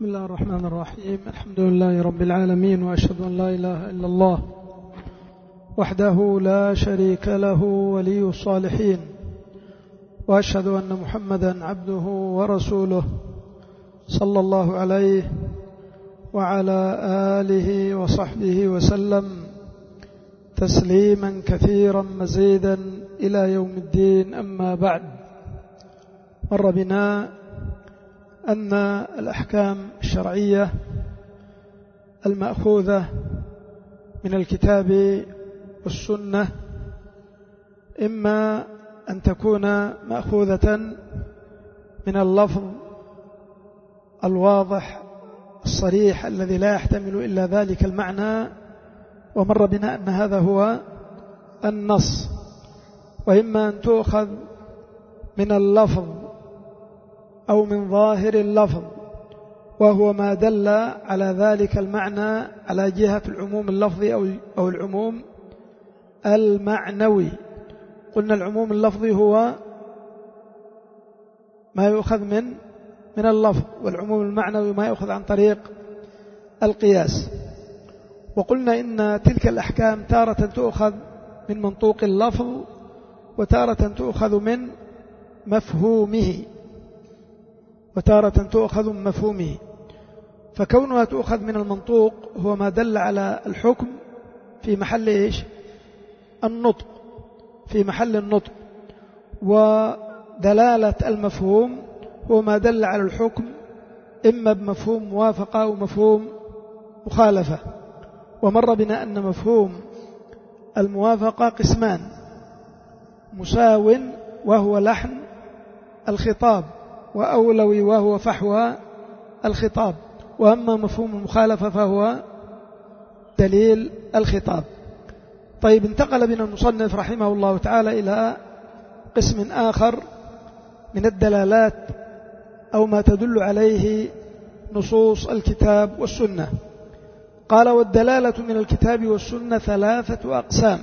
بسم الله الرحمن الرحيم. الحمد لله رب العالمين، وأشهد أن لا إله إلا الله وحده لا شريك له ولي الصالحين، وأشهد أن محمدا عبده ورسوله صلى الله عليه وعلى آله وصحبه وسلم تسليما كثيرا مزيدا إلى يوم الدين. أما بعد، مر بنا أن الأحكام الشرعية المأخوذة من الكتاب والسنة إما أن تكون مأخوذة من اللفظ الواضح الصريح الذي لا يحتمل إلا ذلك المعنى، ومر بنا أن هذا هو النص، وإما أن تؤخذ من اللفظ أو من ظاهر اللفظ، وهو ما دل على ذلك المعنى على جهة العموم اللفظي أو العموم المعنوي. قلنا العموم اللفظي هو ما يؤخذ من اللفظ، والعموم المعنوي ما يؤخذ عن طريق القياس. وقلنا إن تلك الأحكام تارة تؤخذ من منطوق اللفظ، وتارة تؤخذ من مفهومه، فكونها تؤخذ من المنطوق هو ما دل على الحكم في محل إيش؟ النطق، في محل النطق. ودلالة المفهوم هو ما دل على الحكم إما بمفهوم موافقة أو مفهوم مخالفة. ومر بنا أن مفهوم الموافقة قسمان: مساو وهو لحن الخطاب، وأولوي وهو فحوى الخطاب. وأما مفهوم المخالفة فهو دليل الخطاب. طيب، انتقل بنا المصنف رحمه الله تعالى إلى قسم آخر من الدلالات أو ما تدل عليه نصوص الكتاب والسنة. قال: والدلالة من الكتاب والسنة 3 أقسام.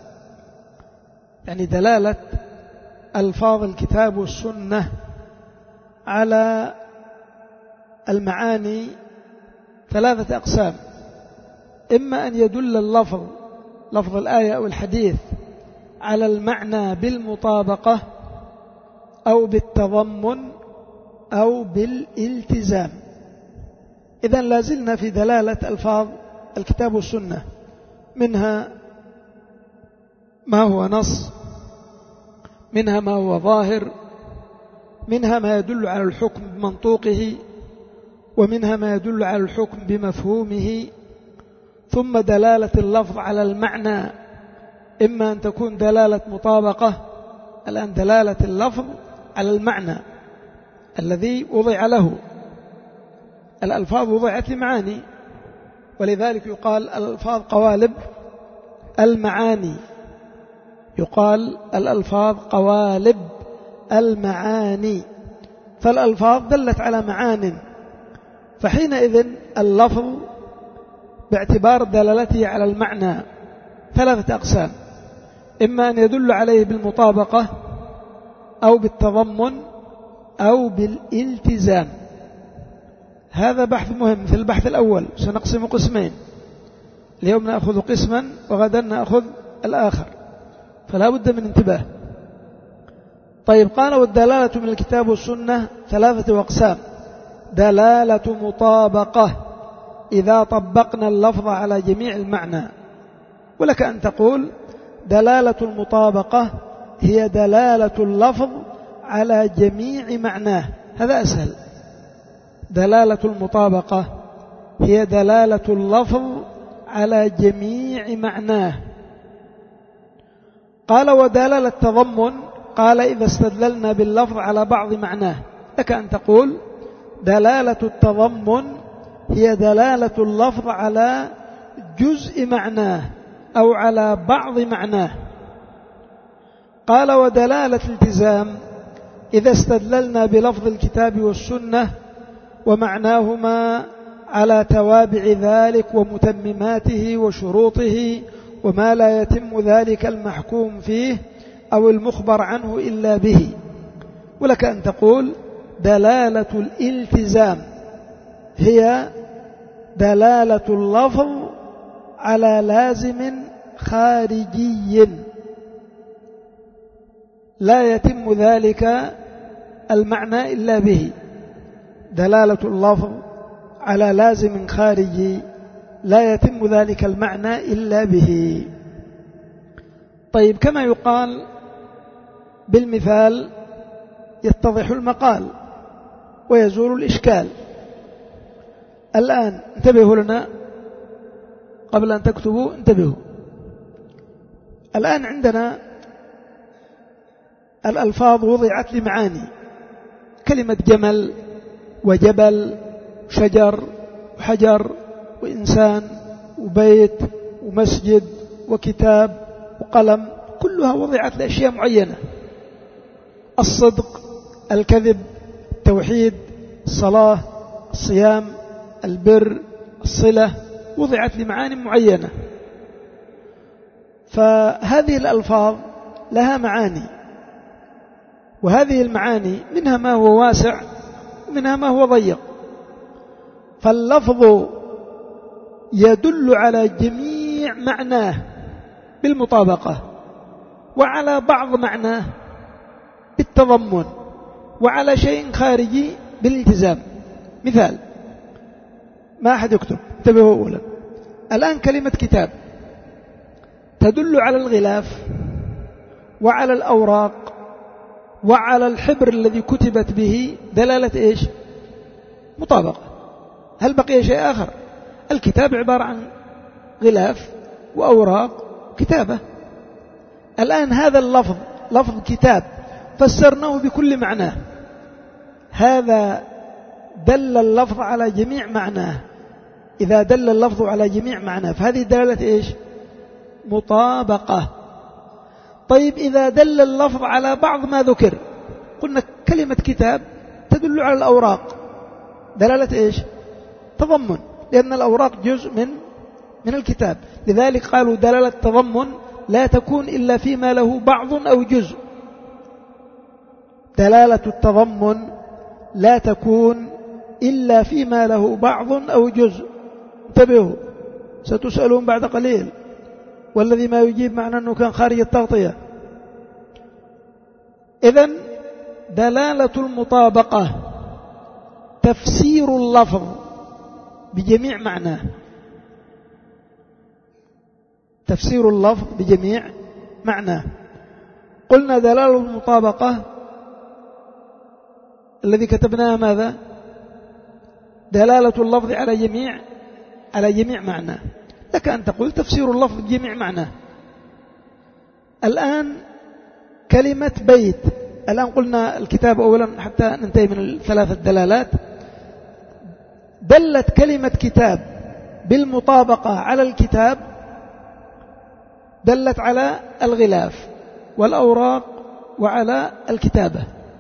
يعني دلالة ألفاظ الكتاب والسنة على المعاني 3 أقسام: إما أن يدل اللفظ، لفظ الآية أو الحديث، على المعنى بالمطابقة أو بالتضمن أو بالالتزام. إذن لازلنا في دلالة ألفاظ الكتاب والسنة، منها ما هو نص، منها ما هو ظاهر، منها ما يدل على الحكم بمنطوقه، ومنها ما يدل على الحكم بمفهومه. ثم دلالة اللفظ على المعنى، إما أن تكون دلالة مطابقة. الآن دلالة اللفظ على المعنى الذي وضع له. الألفاظ وضعت لمعاني، ولذلك يقال الألفاظ قوالب المعاني، يقال الألفاظ قوالب المعاني. فالألفاظ دلت على معان، فحينئذ اللفظ باعتبار دلالته على المعنى 3 أقسام: إما أن يدل عليه بالمطابقة أو بالتضمن أو بالالتزام. هذا بحث مهم. في البحث الأول سنقسم قسمين، اليوم نأخذ قسما وغدا نأخذ الآخر، فلا بد من انتباه. طيب، قال: والدلالة من الكتاب والسنة 3 أقسام: دلالة مطابقة إذا طبقنا اللفظ على جميع المعنى. ولك أن تقول دلالة المطابقة هي دلالة اللفظ على جميع معناه، هذا أسهل. دلالة المطابقة هي دلالة اللفظ على جميع معناه. قال: ودلالة التضمن، قال: إذا استدللنا باللفظ على بعض معناه. لك أن تقول دلالة التضمن هي دلالة اللفظ على جزء معناه أو على بعض معناه. قال: ودلالة الالتزام إذا استدللنا بلفظ الكتاب والسنة ومعناهما على توابع ذلك ومتمماته وشروطه وما لا يتم ذلك المحكوم فيه أو المخبر عنه إلا به. ولك أن تقول دلالة الالتزام هي دلالة اللفظ على لازم خارجي لا يتم ذلك المعنى إلا به. دلالة اللفظ على لازم خارجي لا يتم ذلك المعنى إلا به. طيب، كما يقال بالمثال يتضح المقال ويزول الإشكال. الآن انتبهوا لنا قبل أن تكتبوا، انتبهوا. الآن عندنا الألفاظ وضعت لمعاني، كلمة جمل وجبل وشجر وحجر وإنسان وبيت ومسجد وكتاب وقلم، كلها وضعت لأشياء معينة: الصدق، الكذب، التوحيد، الصلاة، الصيام، البر، الصلة، وضعت لمعاني معينة. فهذه الألفاظ لها معاني، وهذه المعاني منها ما هو واسع ومنها ما هو ضيق. فاللفظ يدل على جميع معناه بالمطابقة، وعلى بعض معناه بالتضمن، وعلى شيء خارجي بالالتزام. مثال، ما أحد يكتب، انتبهوا أولا. الآن كلمة كتاب تدل على الغلاف وعلى الأوراق وعلى الحبر الذي كتبت به دلالة إيش؟ مطابقة. هل بقي شيء آخر؟ الكتاب عبارة عن غلاف وأوراق كتابة. الآن هذا اللفظ، لفظ كتاب، فسرناه بكل معناه، هذا دل اللفظ على جميع معناه. إذا دل اللفظ على جميع معناه فهذه دلالة إيش؟ مطابقة. طيب، إذا دل اللفظ على بعض ما ذكر، قلنا كلمة كتاب تدل على الأوراق، دلالة إيش؟ تضمن، لأن الأوراق جزء من الكتاب. لذلك قالوا دلالة تضمن لا تكون إلا فيما له بعض أو جزء. دلالة التضمن لا تكون إلا فيما له بعض أو جزء. انتبهوا، ستسألون بعد قليل، والذي ما يجيب معنى أنه كان خارج التغطية. إذن دلالة المطابقة تفسير اللفظ بجميع معناه، تفسير اللفظ بجميع معناه. قلنا دلالة المطابقة الذي كتبناها ماذا؟ دلالة اللفظ على جميع معناه. لك أن تقول تفسير اللفظ بجميع معناه. الآن كلمة بيت، الآن قلنا الكتاب أولا حتى ننتهي من الثلاثة دلالات. دلت كلمة كتاب بالمطابقة على الكتاب، دلت على الغلاف والأوراق وعلى الكتابة.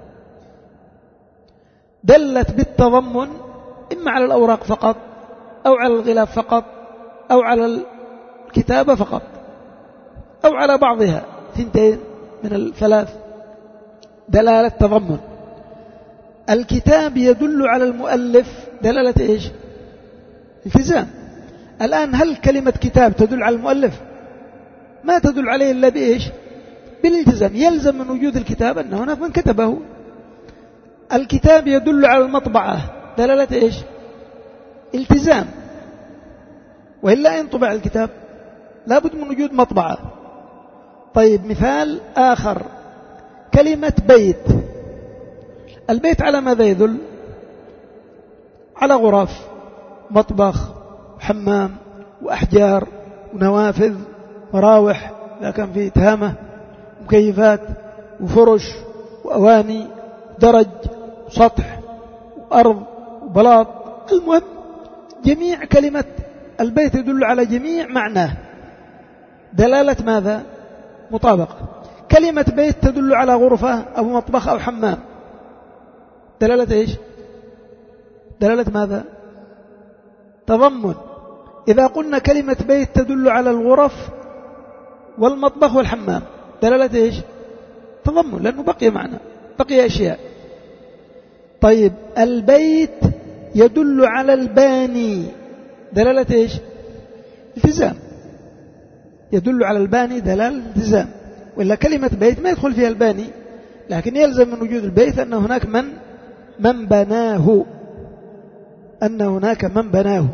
دلت بالتضمن إما على الأوراق فقط أو على الغلاف فقط أو على الكتابة فقط أو على بعضها، ثنتين من الثلاث، دلالة تضمن. الكتاب يدل على المؤلف دلالة إيش؟ التزام. الآن هل كلمة كتاب تدل على المؤلف؟ ما تدل عليه إلا بإيش؟ بالالتزام. يلزم من وجود الكتاب أنه هناك من كتبه. الكتاب يدل على المطبعة دلالة إيش؟ التزام، وإلا ينطبع الكتاب لابد من وجود مطبعة. طيب، مثال آخر، كلمة بيت. البيت على ماذا يدل؟ على غرف، مطبخ، حمام، وأحجار، ونوافذ، مراوح إذا كان فيه تهامة، مكيفات، وفرش، وأواني، درج، وسطح، وأرض، وبلاط. المهم جميع كلمة البيت يدل على جميع معناه، دلالة ماذا؟ مطابقة. كلمة بيت تدل على غرفة أو مطبخ أو حمام، دلالة إيش؟ دلالة ماذا؟ تضمن. إذا قلنا كلمة بيت تدل على الغرف والمطبخ والحمام، دلالة إيش؟ تضمن، لأنه بقي معنى، بقي أشياء. طيب، البيت يدل على الباني دلالة إيش؟ التزام. يدل على الباني دلالة التزام، وإلا كلمة بيت ما يدخل فيها الباني، لكن يلزم من وجود البيت أن هناك من بناه، أن هناك من بناه.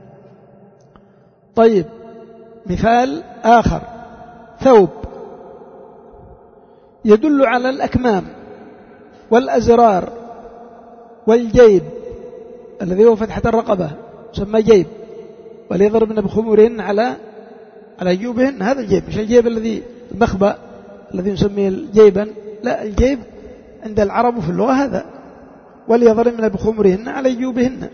طيب، مثال آخر: ثوب يدل على الأكمام والأزرار والجيب الذي هو فتحة الرقبة يسمى جيب، وليضربن بخمورهن على جيوبهن. هذا الجيب، مش الجيب الذي المخبأ الذي نسميه جيبا، لا، الجيب عند العرب في اللغة هذا، وليضربن بخمورهن على جيوبهن.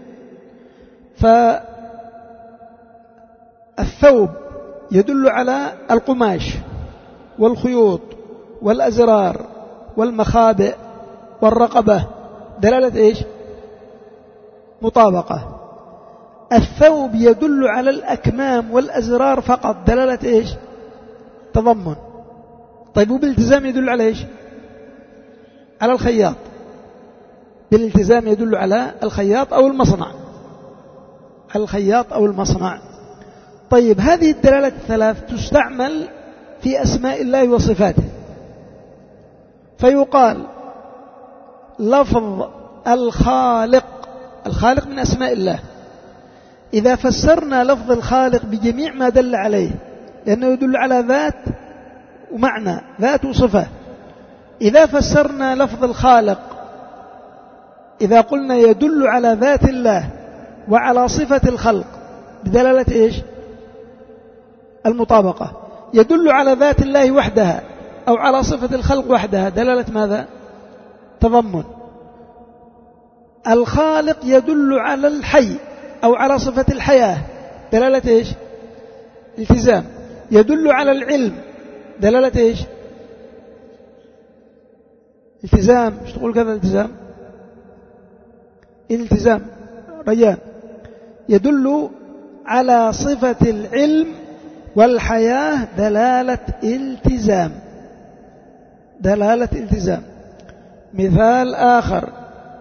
فالثوب يدل على القماش والخيوط والأزرار والمخابئ والرقبة، دلالة إيش؟ مطابقة. الثوب يدل على الأكمام والأزرار فقط، دلالة إيش؟ تضمن. طيب، وبالالتزام يدل على إيش؟ على الخياط. بالالتزام يدل على الخياط أو المصنع، على الخياط أو المصنع. طيب، هذه الدلالات الثلاث تستعمل في أسماء الله وصفاته، فيقال لفظ الخالق من أسماء الله. إذا فسرنا لفظ الخالق بجميع ما دل عليه، لأنه يدل على ذات ومعنى، ذات وصفة. إذا فسرنا لفظ الخالق، إذا قلنا يدل على ذات الله وعلى صفة الخلق بدلالة إيش؟ المطابقة. يدل على ذات الله وحدها أو على صفة الخلق وحدها، دلالة ماذا؟ تضمن. الخالق يدل على الحي أو على صفة الحياة، دلالة إيش؟ التزام. يدل على العلم، دلالة إيش؟ التزام. مش تقول كذا التزام؟ التزام. ريان. يدل على صفة العلم والحياة، دلالة التزام، دلالة التزام. مثال آخر،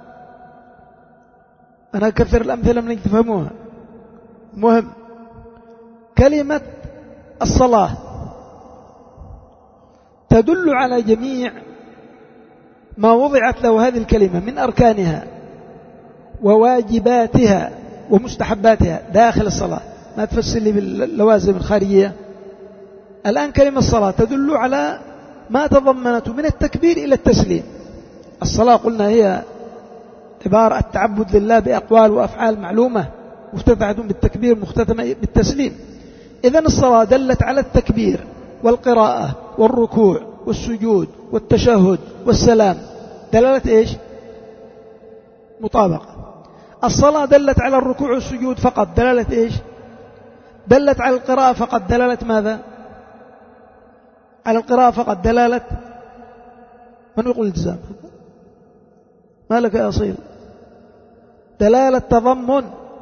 أنا أكثر الأمثلة من أن تفهموها، مهم. كلمة الصلاة تدل على جميع ما وضعت له هذه الكلمة من أركانها وواجباتها ومستحباتها داخل الصلاة، ما تفسر لي باللوازم الخارجية. الآن كلمة الصلاة تدل على ما تضمنته من التكبير إلى التسليم. الصلاة قلنا هي عبارة التعبد لله بأقوال وأفعال معلومة، مفتتحة بالتكبير مختتمة بالتسليم. إذن الصلاة دلت على التكبير والقراءة والركوع والسجود والتشهد والسلام، دلالة إيش؟ مطابقة. الصلاة دلت على الركوع والسجود فقط، دلالة إيش؟ دلت على القراءة فقط، دلالة ماذا؟ على القراءة فقط، دلالة من يقول التزام؟ ما لك يا أصيل؟ دلالة تضمن.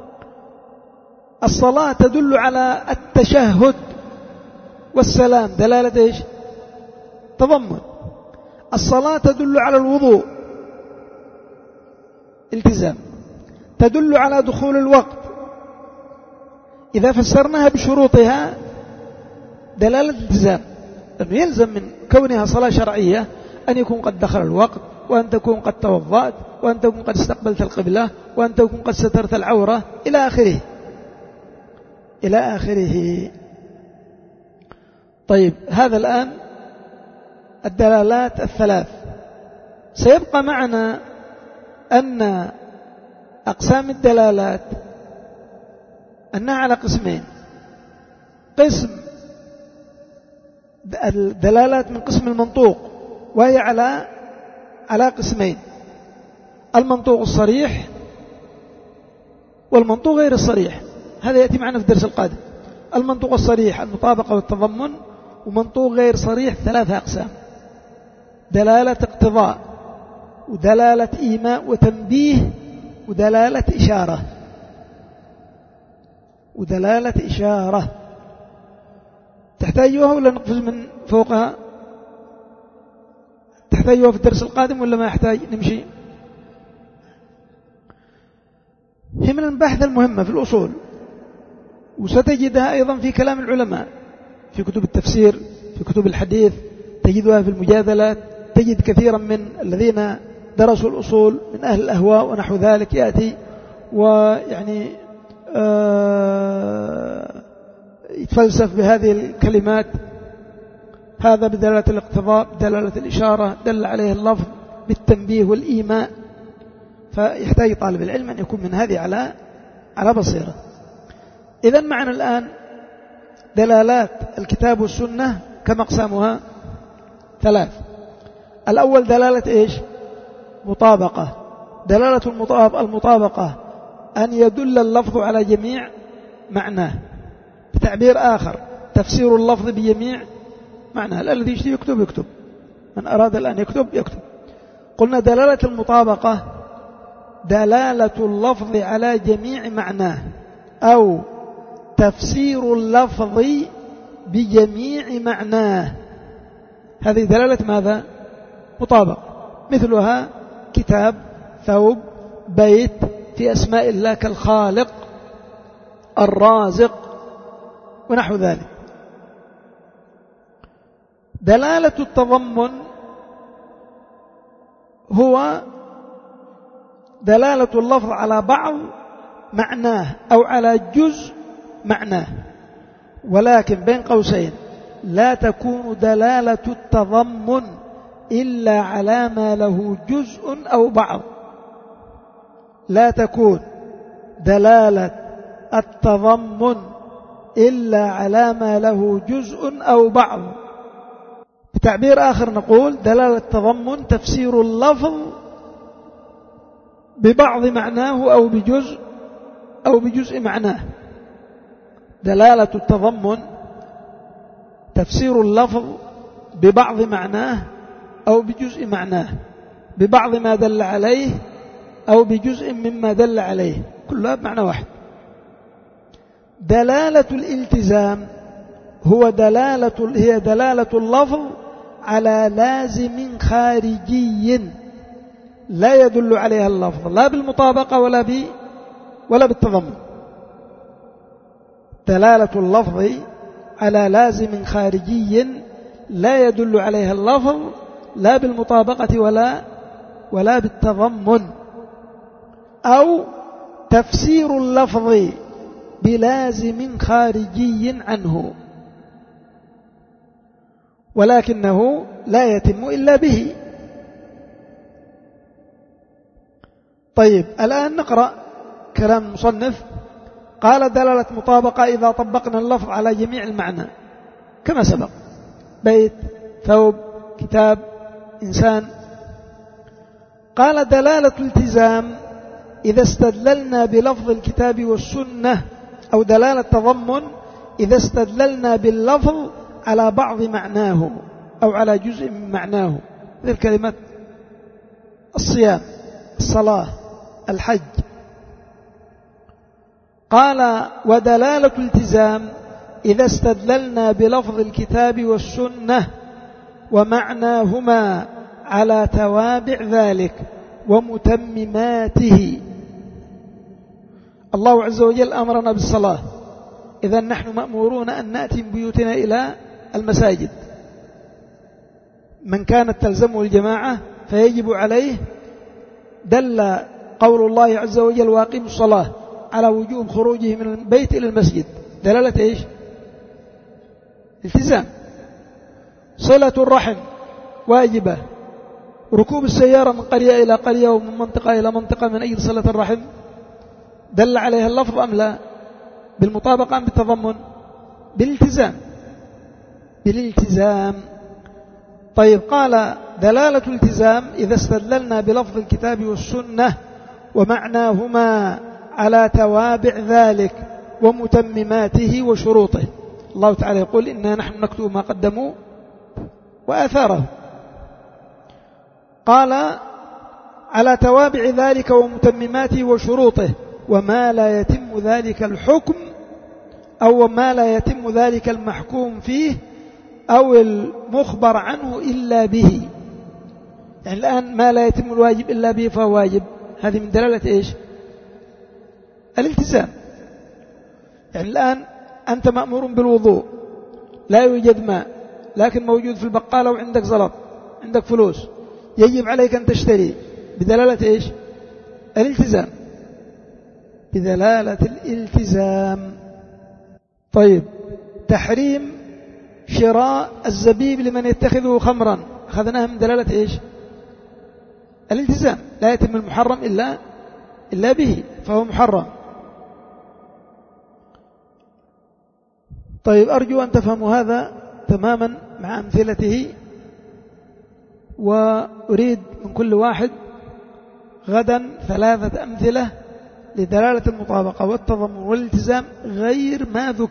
الصلاة تدل على التشهد والسلام، دلالة إيش؟ تضمن. الصلاة تدل على الوضوء، التزام. تدل على دخول الوقت، إذا فسرناها بشروطها دلالة التزام، لأنه يلزم من كونها صلاة شرعية أن يكون قد دخل الوقت، وأن تكون قد توضأت، وأن تكون قد استقبلت القبلة، وأن تكون قد سترت العورة، إلى آخره إلى آخره. طيب، هذا الآن الدلالات الثلاث. سيبقى معنا أن أقسام الدلالات أنها على قسمين: قسم الدلالات من قسم المنطوق، وهي على قسمين: المنطوق الصريح والمنطوق غير الصريح. هذا يأتي معنا في الدرس القادم. المنطوق الصريح المطابقة والتضمن، ومنطوق غير صريح 3 أقسام: دلالة اقتضاء، ودلالة إيماء وتنبيه، ودلالة إشارة. ودلالة إشارة تحتاجوها ولا نقفز من فوقها؟ تحتاجوها في الدرس القادم ولا ما يحتاج نمشي؟ هي من المباحث المهمة في الأصول، وستجدها أيضا في كلام العلماء في كتب التفسير، في كتب الحديث، تجدها في المجادلات. تجد كثيرا من الذين درسوا الأصول من أهل الأهواء ونحو ذلك يأتي ويعني يتفلسف بهذه الكلمات، هذا بدلالة الاقتضاء، بدلالة الإشارة، دل عليه اللفظ بالتنبيه والإيماء. فيحتاج طالب العلم أن يكون من هذه على بصيرة. إذن معنا الآن دلالات الكتاب والسنة كم أقسامها؟ 3. الأول دلالة إيش؟ مطابقة. دلالة المطابقة أن يدل اللفظ على جميع معناه. بتعبير آخر تفسير اللفظ بجميع معناه. الذي يشتي يكتب، من أراد الآن يكتب. قلنا دلالة المطابقة دلالة اللفظ على جميع معناه، أو تفسير اللفظ بجميع معناه. هذه دلالة ماذا؟ مطابقة. مثلها كتاب، ثوب، بيت، في أسماء الله كالخالق، الرازق ونحو ذلك. دلالة التضمن هو دلالة اللفظ على بعض معناه أو على جزء معناه، ولكن بين قوسين لا تكون دلالة التضمن إلا على ما له جزء أو بعض. لا تكون دلالة التضمن إلا على ما له جزء أو بعض. بتعبير آخر نقول دلالة التضمن تفسير اللفظ ببعض معناه أو بجزء معناه. دلالة التضمن تفسير اللفظ ببعض معناه أو بجزء معناه، ببعض ما دل عليه أو بجزء مما دل عليه، كلها بمعنى واحد. دلالة الالتزام هي دلالة اللفظ على لازم خارجي لا يدل عليها اللفظ لا بالمطابقة ولا بالتضمن. دلالة اللفظ على لازم خارجي لا يدل عليها اللفظ لا بالمطابقة ولا بالتضمن، أو تفسير اللفظ بلازم خارجي عنه، ولكنه لا يتم إلا به. طيب الآن نقرأ كلام المصنف. قال دلالة مطابقة إذا طبقنا اللفظ على جميع المعنى كما سبق: بيت، ثوب، كتاب، إنسان. قال دلالة التزام إذا استدللنا بلفظ الكتاب والسنة، أو دلالة تضمن إذا استدللنا باللفظ على بعض معناه أو على جزء من معناه، مثل كلمة الصيام، الصلاة، الحج. قال ودلالة التزام إذا استدللنا بلفظ الكتاب والسنة ومعناهما على توابع ذلك ومتمماته. الله عز وجل أمرنا بالصلاة، إذا نحن مأمورون أن نأتي من بيوتنا إلى المساجد. من كانت تلزمه الجماعة فيجب عليه. دل قول الله عز وجل واقيموا الصلاة على وجوب خروجه من البيت إلى المسجد، دلالة إيش؟ التزام. صلة الرحم واجبة. ركوب السيارة من قرية إلى قرية ومن منطقة إلى منطقة من أجل صلة الرحم، دل عليها اللفظ أم لا؟ بالمطابقة أم بالتضمن؟ بالالتزام. طيب قال دلالة الالتزام إذا استدللنا بلفظ الكتاب والسنة ومعناهما على توابع ذلك ومتمماته وشروطه. الله تعالى يقول إنا نحن نكتب ما قدموا وآثاره. قال على توابع ذلك ومتمماته وشروطه، وما لا يتم ذلك الحكم أو ما لا يتم ذلك المحكوم فيه أو المخبر عنه إلا به. يعني الآن ما لا يتم الواجب إلا به فهو واجب، هذه من دلالة إيش؟ الالتزام. يعني الآن أنت مأمور بالوضوء، لا يوجد ماء لكن موجود في البقالة وعندك زلط، عندك فلوس، يجب عليك أن تشتري بدلالة إيش؟ الالتزام، بدلالة الالتزام. طيب، تحريم شراء الزبيب لمن يتخذه خمرا، أخذناها من دلالة إيش؟ الالتزام، لا يتم المحرم إلا به، فهو محرم. طيب، أرجو أن تفهموا هذا تماما مع أمثلته، وأريد من كل واحد غدا 3 أمثلة لدلالة المطابقة والتضمن والالتزام غير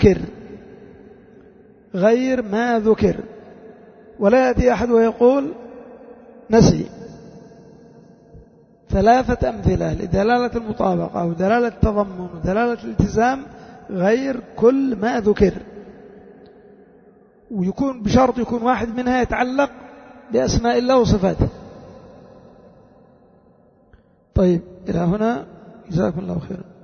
ما ذكر، ولا يأتي أحد ويقول نسي. 3 أمثلة لدلالة المطابقة ودلالة التضمن ودلالة الالتزام غير كل ما ذكر، ويكون بشرط يكون واحد منها يتعلق بأسماء الله وصفاته. طيب، إلى هنا، جزاكم الله خيرا.